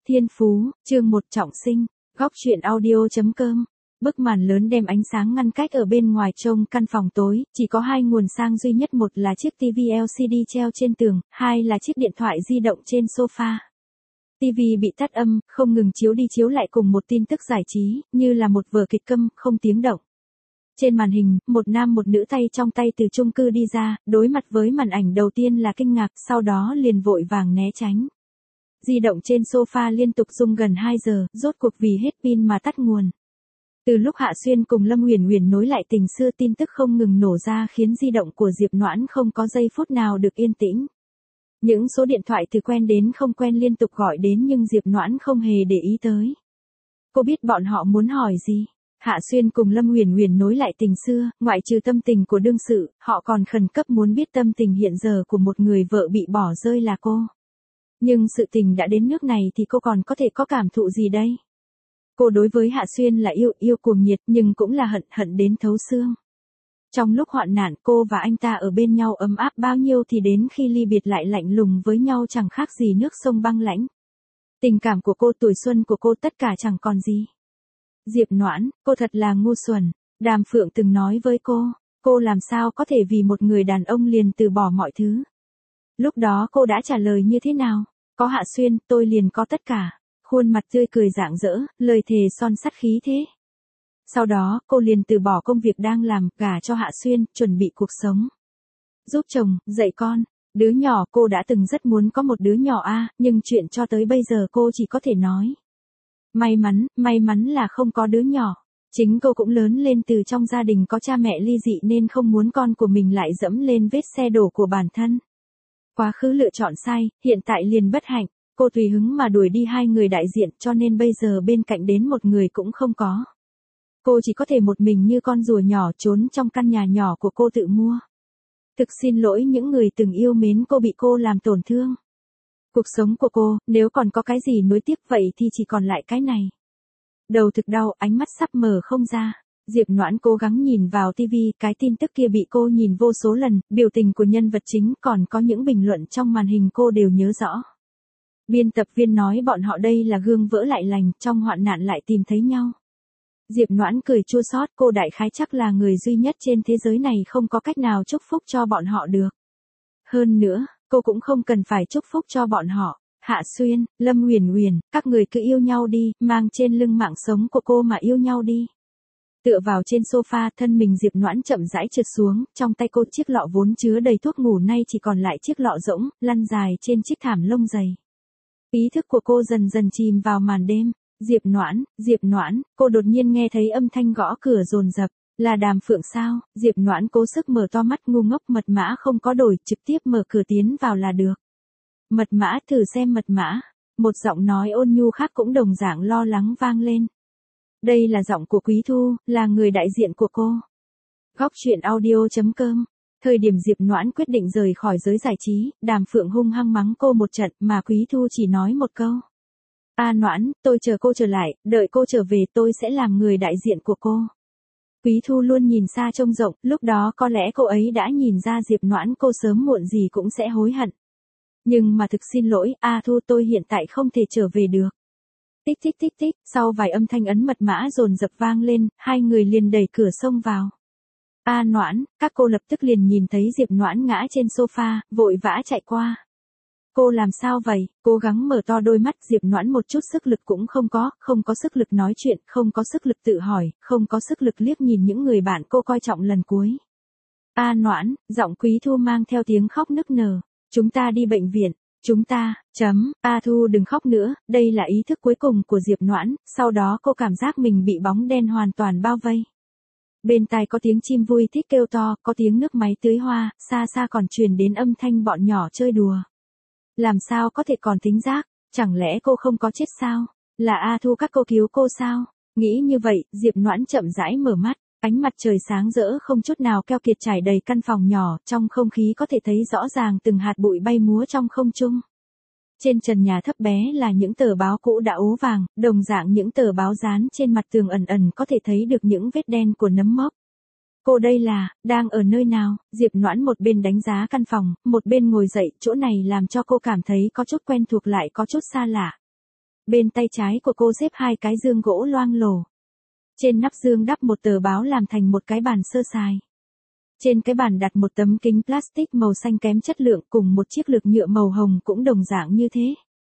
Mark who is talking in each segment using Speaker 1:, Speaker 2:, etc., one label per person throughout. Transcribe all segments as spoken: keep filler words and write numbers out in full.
Speaker 1: Thiên phú, chương một trọng sinh, góc truyện audio chấm com. Bức màn lớn đem ánh sáng ngăn cách ở bên ngoài trông căn phòng tối, chỉ có hai nguồn sang duy nhất, một là chiếc tivi lờ xê đê treo trên tường, hai là chiếc điện thoại di động trên sofa. Tivi bị tắt âm, không ngừng chiếu đi chiếu lại cùng một tin tức giải trí, như là một vở kịch câm, không tiếng động. Trên màn hình, một nam một nữ tay trong tay từ chung cư đi ra, đối mặt với màn ảnh đầu tiên là kinh ngạc, sau đó liền vội vàng né tránh. Di động trên sofa liên tục rung gần hai giờ, rốt cuộc vì hết pin mà tắt nguồn. Từ lúc Hạ Xuyên cùng Lâm Uyển Uyển nối lại tình xưa, tin tức không ngừng nổ ra khiến di động của Diệp Noãn không có giây phút nào được yên tĩnh. Những số điện thoại từ quen đến không quen liên tục gọi đến nhưng Diệp Noãn không hề để ý tới. Cô biết bọn họ muốn hỏi gì. Hạ Xuyên cùng Lâm Uyển Uyển nối lại tình xưa, ngoại trừ tâm tình của đương sự, họ còn khẩn cấp muốn biết tâm tình hiện giờ của một người vợ bị bỏ rơi là cô. Nhưng sự tình đã đến nước này thì cô còn có thể có cảm thụ gì đây? Cô đối với Hạ Xuyên là yêu, yêu cuồng nhiệt nhưng cũng là hận, hận đến thấu xương. Trong lúc hoạn nạn cô và anh ta ở bên nhau ấm áp bao nhiêu thì đến khi ly biệt lại lạnh lùng với nhau chẳng khác gì nước sông băng lãnh. Tình cảm của cô, tuổi xuân của cô tất cả chẳng còn gì. Diệp Noãn, cô thật là ngu xuẩn. Đàm Phượng từng nói với cô, cô làm sao có thể vì một người đàn ông liền từ bỏ mọi thứ. Lúc đó cô đã trả lời như thế nào? Có Hạ Xuyên, tôi liền có tất cả. Khuôn mặt tươi cười rạng rỡ, lời thề son sắt khí thế. Sau đó, cô liền từ bỏ công việc đang làm, gả cho Hạ Xuyên, chuẩn bị cuộc sống. Giúp chồng, dạy con. Đứa nhỏ, cô đã từng rất muốn có một đứa nhỏ a, nhưng chuyện cho tới bây giờ cô chỉ có thể nói. May mắn, may mắn là không có đứa nhỏ. Chính cô cũng lớn lên từ trong gia đình có cha mẹ ly dị nên không muốn con của mình lại dẫm lên vết xe đổ của bản thân. Quá khứ lựa chọn sai, hiện tại liền bất hạnh. Cô tùy hứng mà đuổi đi hai người đại diện cho nên bây giờ bên cạnh đến một người cũng không có. Cô chỉ có thể một mình như con rùa nhỏ trốn trong căn nhà nhỏ của cô tự mua. Thực xin lỗi những người từng yêu mến cô bị cô làm tổn thương. Cuộc sống của cô, nếu còn có cái gì nối tiếp vậy thì chỉ còn lại cái này. Đầu thực đau, ánh mắt sắp mở không ra. Diệp Noãn cố gắng nhìn vào tivi, cái tin tức kia bị cô nhìn vô số lần, biểu tình của nhân vật chính còn có những bình luận trong màn hình cô đều nhớ rõ. Biên tập viên nói bọn họ đây là gương vỡ lại lành, trong hoạn nạn lại tìm thấy nhau. Diệp Noãn cười chua xót, cô đại khái chắc là người duy nhất trên thế giới này không có cách nào chúc phúc cho bọn họ được. Hơn nữa, cô cũng không cần phải chúc phúc cho bọn họ. Hạ Xuyên, Lâm Uyển Uyển, các người cứ yêu nhau đi, mang trên lưng mạng sống của cô mà yêu nhau đi. Tựa vào trên sofa, thân mình Diệp Noãn chậm rãi trượt xuống, trong tay cô chiếc lọ vốn chứa đầy thuốc ngủ nay chỉ còn lại chiếc lọ rỗng, lăn dài trên chiếc thảm lông dày. Ý thức của cô dần dần chìm vào màn đêm. Diệp Noãn, Diệp Noãn, cô đột nhiên nghe thấy âm thanh gõ cửa dồn dập, là Đàm Phượng sao? Diệp Noãn cố sức mở to mắt ngu ngốc, mật mã không có đổi, trực tiếp mở cửa tiến vào là được. Mật mã, thử xem mật mã. Một giọng nói ôn nhu khác cũng đồng dạng lo lắng vang lên. Đây là giọng của Quý Thu, là người đại diện của cô. Góc truyện audio chấm com. Thời điểm Diệp Noãn quyết định rời khỏi giới giải trí, Đàm Phượng hung hăng mắng cô một trận mà Quý Thu chỉ nói một câu. A Noãn, tôi chờ cô trở lại, đợi cô trở về tôi sẽ làm người đại diện của cô. Quý Thu luôn nhìn xa trông rộng, lúc đó có lẽ cô ấy đã nhìn ra Diệp Noãn cô sớm muộn gì cũng sẽ hối hận. Nhưng mà thực xin lỗi, A Thu, tôi hiện tại không thể trở về được. Tích tích tích tích, sau vài âm thanh ấn mật mã dồn dập vang lên, hai người liền đẩy cửa xông vào. A Noãn, các cô lập tức liền nhìn thấy Diệp Noãn ngã trên sofa, vội vã chạy qua. Cô làm sao vậy? Cố gắng mở to đôi mắt, Diệp Noãn một chút sức lực cũng không có, không có sức lực nói chuyện, không có sức lực tự hỏi, không có sức lực liếc nhìn những người bạn cô coi trọng lần cuối. A Noãn, giọng Quý Thu mang theo tiếng khóc nức nở. Chúng ta đi bệnh viện. Chúng ta, chấm, A Thu đừng khóc nữa, đây là ý thức cuối cùng của Diệp Noãn, sau đó cô cảm giác mình bị bóng đen hoàn toàn bao vây. Bên tai có tiếng chim vui thích kêu to, có tiếng nước máy tưới hoa, xa xa còn truyền đến âm thanh bọn nhỏ chơi đùa. Làm sao có thể còn tính giác, chẳng lẽ cô không có chết sao? Là A Thu các cô cứu cô sao? Nghĩ như vậy, Diệp Noãn chậm rãi mở mắt, ánh mặt trời sáng rỡ không chút nào keo kiệt trải đầy căn phòng nhỏ, trong không khí có thể thấy rõ ràng từng hạt bụi bay múa trong không trung. Trên trần nhà thấp bé là những tờ báo cũ đã ố vàng, đồng dạng những tờ báo dán trên mặt tường ẩn ẩn có thể thấy được những vết đen của nấm mốc. Cô đây là, đang ở nơi nào? Diệp Noãn một bên đánh giá căn phòng, một bên ngồi dậy, chỗ này làm cho cô cảm thấy có chút quen thuộc lại có chút xa lạ. bên tay trái của cô xếp hai cái dương gỗ loang lổ. Trên nắp dương đắp một tờ báo làm thành một cái bàn sơ sài. Trên cái bàn đặt một tấm kính plastic màu xanh kém chất lượng cùng một chiếc lược nhựa màu hồng cũng đồng dạng như thế.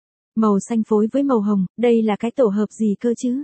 Speaker 1: Màu xanh phối với màu hồng, đây là cái tổ hợp gì cơ chứ?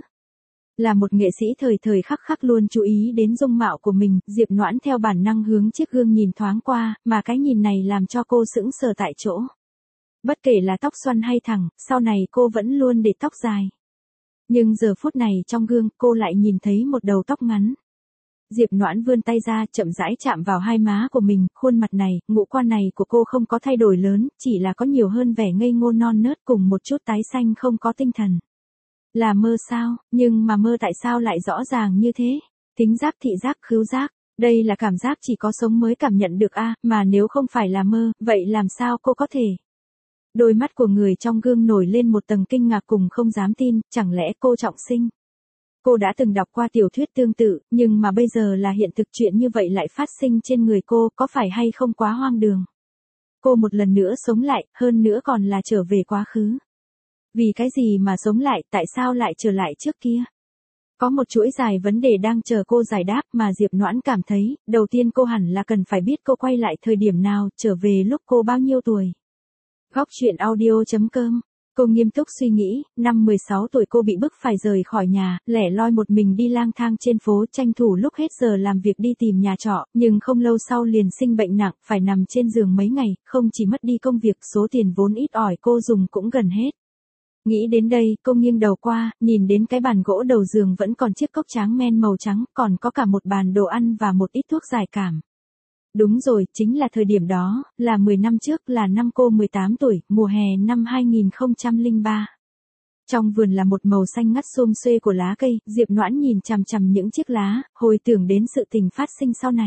Speaker 1: Là một nghệ sĩ thời thời khắc khắc luôn chú ý đến dung mạo của mình, Diệp Noãn theo bản năng hướng chiếc gương nhìn thoáng qua, mà cái nhìn này làm cho cô sững sờ tại chỗ. Bất kể là tóc xoăn hay thẳng, sau này cô vẫn luôn để tóc dài. Nhưng giờ phút này trong gương cô lại nhìn thấy một đầu tóc ngắn. Diệp Noãn vươn tay ra chậm rãi chạm vào hai má của mình, khuôn mặt này, ngũ quan này của cô không có thay đổi lớn, chỉ là có nhiều hơn vẻ ngây ngô non nớt cùng một chút tái xanh không có tinh thần. Là mơ sao, nhưng mà mơ tại sao lại rõ ràng như thế? Thính giác, thị giác, khứu giác, đây là cảm giác chỉ có sống mới cảm nhận được a, mà nếu không phải là mơ, vậy làm sao cô có thể? Đôi mắt của người trong gương nổi lên một tầng kinh ngạc cùng không dám tin, chẳng lẽ cô Trọng Sinh? Cô đã từng đọc qua tiểu thuyết tương tự, nhưng mà bây giờ là hiện thực chuyện như vậy lại phát sinh trên người cô, có phải hay không quá hoang đường? Cô một lần nữa sống lại, hơn nữa còn là trở về quá khứ. Vì cái gì mà sống lại, tại sao lại trở lại trước kia? Có một chuỗi dài vấn đề đang chờ cô giải đáp mà Diệp Noãn cảm thấy, đầu tiên cô hẳn là cần phải biết cô quay lại thời điểm nào, trở về lúc cô bao nhiêu tuổi. Góc truyện audio chấm com. Cô nghiêm túc suy nghĩ, năm mười sáu tuổi cô bị bức phải rời khỏi nhà, lẻ loi một mình đi lang thang trên phố, tranh thủ lúc hết giờ làm việc đi tìm nhà trọ, nhưng không lâu sau liền sinh bệnh nặng, phải nằm trên giường mấy ngày, không chỉ mất đi công việc, số tiền vốn ít ỏi cô dùng cũng gần hết. Nghĩ đến đây, cô nghiêng đầu qua, nhìn đến cái bàn gỗ đầu giường vẫn còn chiếc cốc tráng men màu trắng, còn có cả một bàn đồ ăn và một ít thuốc giải cảm. Đúng rồi, chính là thời điểm đó, là mười năm trước, là năm cô mười tám tuổi, mùa hè năm hai nghìn không trăm lẻ ba. Trong vườn là một màu xanh ngắt xum xuê của lá cây, Diệp Noãn nhìn chằm chằm những chiếc lá, hồi tưởng đến sự tình phát sinh sau này.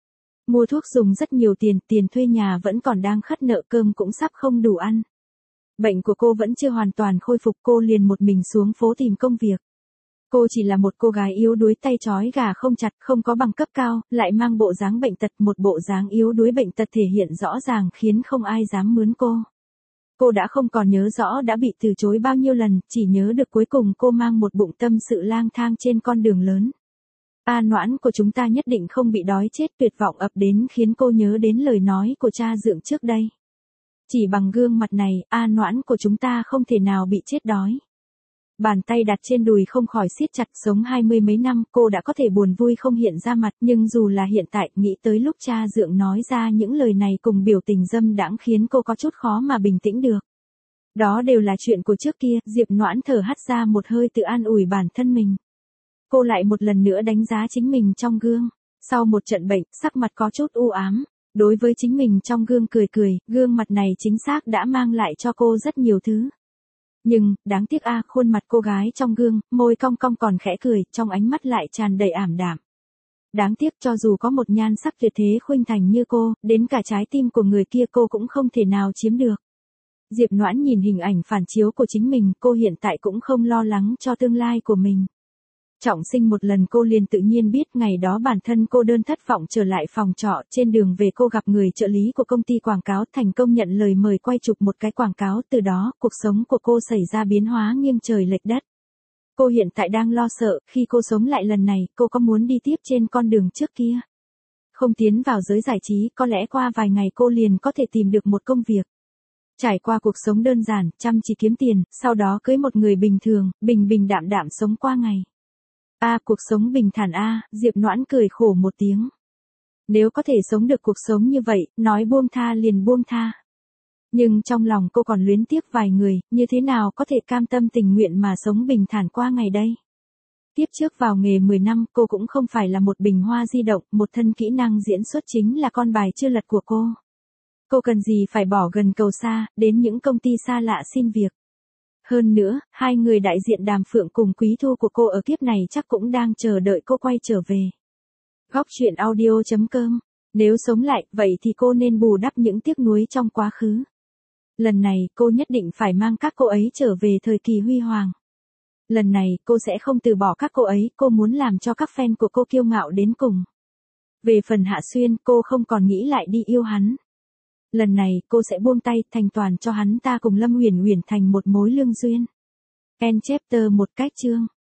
Speaker 1: Mua thuốc dùng rất nhiều tiền, tiền thuê nhà vẫn còn đang khất nợ, cơm cũng sắp không đủ ăn. Bệnh của cô vẫn chưa hoàn toàn khôi phục, cô liền một mình xuống phố tìm công việc. Cô chỉ là một cô gái yếu đuối, tay trói gà không chặt, không có bằng cấp cao, lại mang bộ dáng bệnh tật, một bộ dáng yếu đuối bệnh tật thể hiện rõ ràng khiến không ai dám mướn cô. Cô đã không còn nhớ rõ đã bị từ chối bao nhiêu lần, chỉ nhớ được cuối cùng cô mang một bụng tâm sự lang thang trên con đường lớn. A Noãn của chúng ta nhất định không bị đói chết, tuyệt vọng ập đến khiến cô nhớ đến lời nói của cha dượng trước đây. Chỉ bằng gương mặt này, A Noãn của chúng ta không thể nào bị chết đói. Bàn tay đặt trên đùi không khỏi siết chặt, sống hai mươi mấy năm, cô đã có thể buồn vui không hiện ra mặt, nhưng dù là hiện tại, nghĩ tới lúc cha dượng nói ra những lời này cùng biểu tình dâm đãng khiến cô có chút khó mà bình tĩnh được. Đó đều là chuyện của trước kia, Diệp Noãn thở hắt ra một hơi tự an ủi bản thân mình. Cô lại một lần nữa đánh giá chính mình trong gương. Sau một trận bệnh, sắc mặt có chút u ám. Đối với chính mình trong gương cười cười, gương mặt này chính xác đã mang lại cho cô rất nhiều thứ. Nhưng, đáng tiếc a, khuôn mặt cô gái trong gương, môi cong cong còn khẽ cười, trong ánh mắt lại tràn đầy ảm đạm. Đáng tiếc cho dù có một nhan sắc tuyệt thế khuynh thành như cô, đến cả trái tim của người kia cô cũng không thể nào chiếm được. Diệp Noãn nhìn hình ảnh phản chiếu của chính mình, cô hiện tại cũng không lo lắng cho tương lai của mình. Trọng Sinh một lần cô liền tự nhiên biết, ngày đó bản thân cô đơn thất vọng trở lại phòng trọ, trên đường về cô gặp người trợ lý của công ty quảng cáo, thành công nhận lời mời quay chụp một cái quảng cáo, từ đó, cuộc sống của cô xảy ra biến hóa nghiêng trời lệch đất. Cô hiện tại đang lo sợ, khi cô sống lại lần này, cô có muốn đi tiếp trên con đường trước kia. Không tiến vào giới giải trí, có lẽ qua vài ngày cô liền có thể tìm được một công việc. Trải qua cuộc sống đơn giản, chăm chỉ kiếm tiền, sau đó cưới một người bình thường, bình bình đạm đạm sống qua ngày. A à, cuộc sống bình thản a, à, Diệp Noãn cười khổ một tiếng. Nếu có thể sống được cuộc sống như vậy, nói buông tha liền buông tha. Nhưng trong lòng cô còn luyến tiếc vài người, như thế nào có thể cam tâm tình nguyện mà sống bình thản qua ngày đây. Tiếp trước vào nghề mười năm, cô cũng không phải là một bình hoa di động, một thân kỹ năng diễn xuất chính là con bài chưa lật của cô. Cô cần gì phải bỏ gần cầu xa, đến những công ty xa lạ xin việc. Hơn nữa, hai người đại diện Đàm Phượng cùng Quý Thu của cô ở kiếp này chắc cũng đang chờ đợi cô quay trở về. Góc truyện audio chấm com. Nếu sống lại, vậy thì cô nên bù đắp những tiếc nuối trong quá khứ. Lần này, cô nhất định phải mang các cô ấy trở về thời kỳ huy hoàng. Lần này, cô sẽ không từ bỏ các cô ấy, cô muốn làm cho các fan của cô kiêu ngạo đến cùng. Về phần Hạ Xuyên, cô không còn nghĩ lại đi yêu hắn. Lần này, cô sẽ buông tay, thành toàn cho hắn ta cùng Lâm Uyển Uyển thành một mối lương duyên. End chapter một cách chương.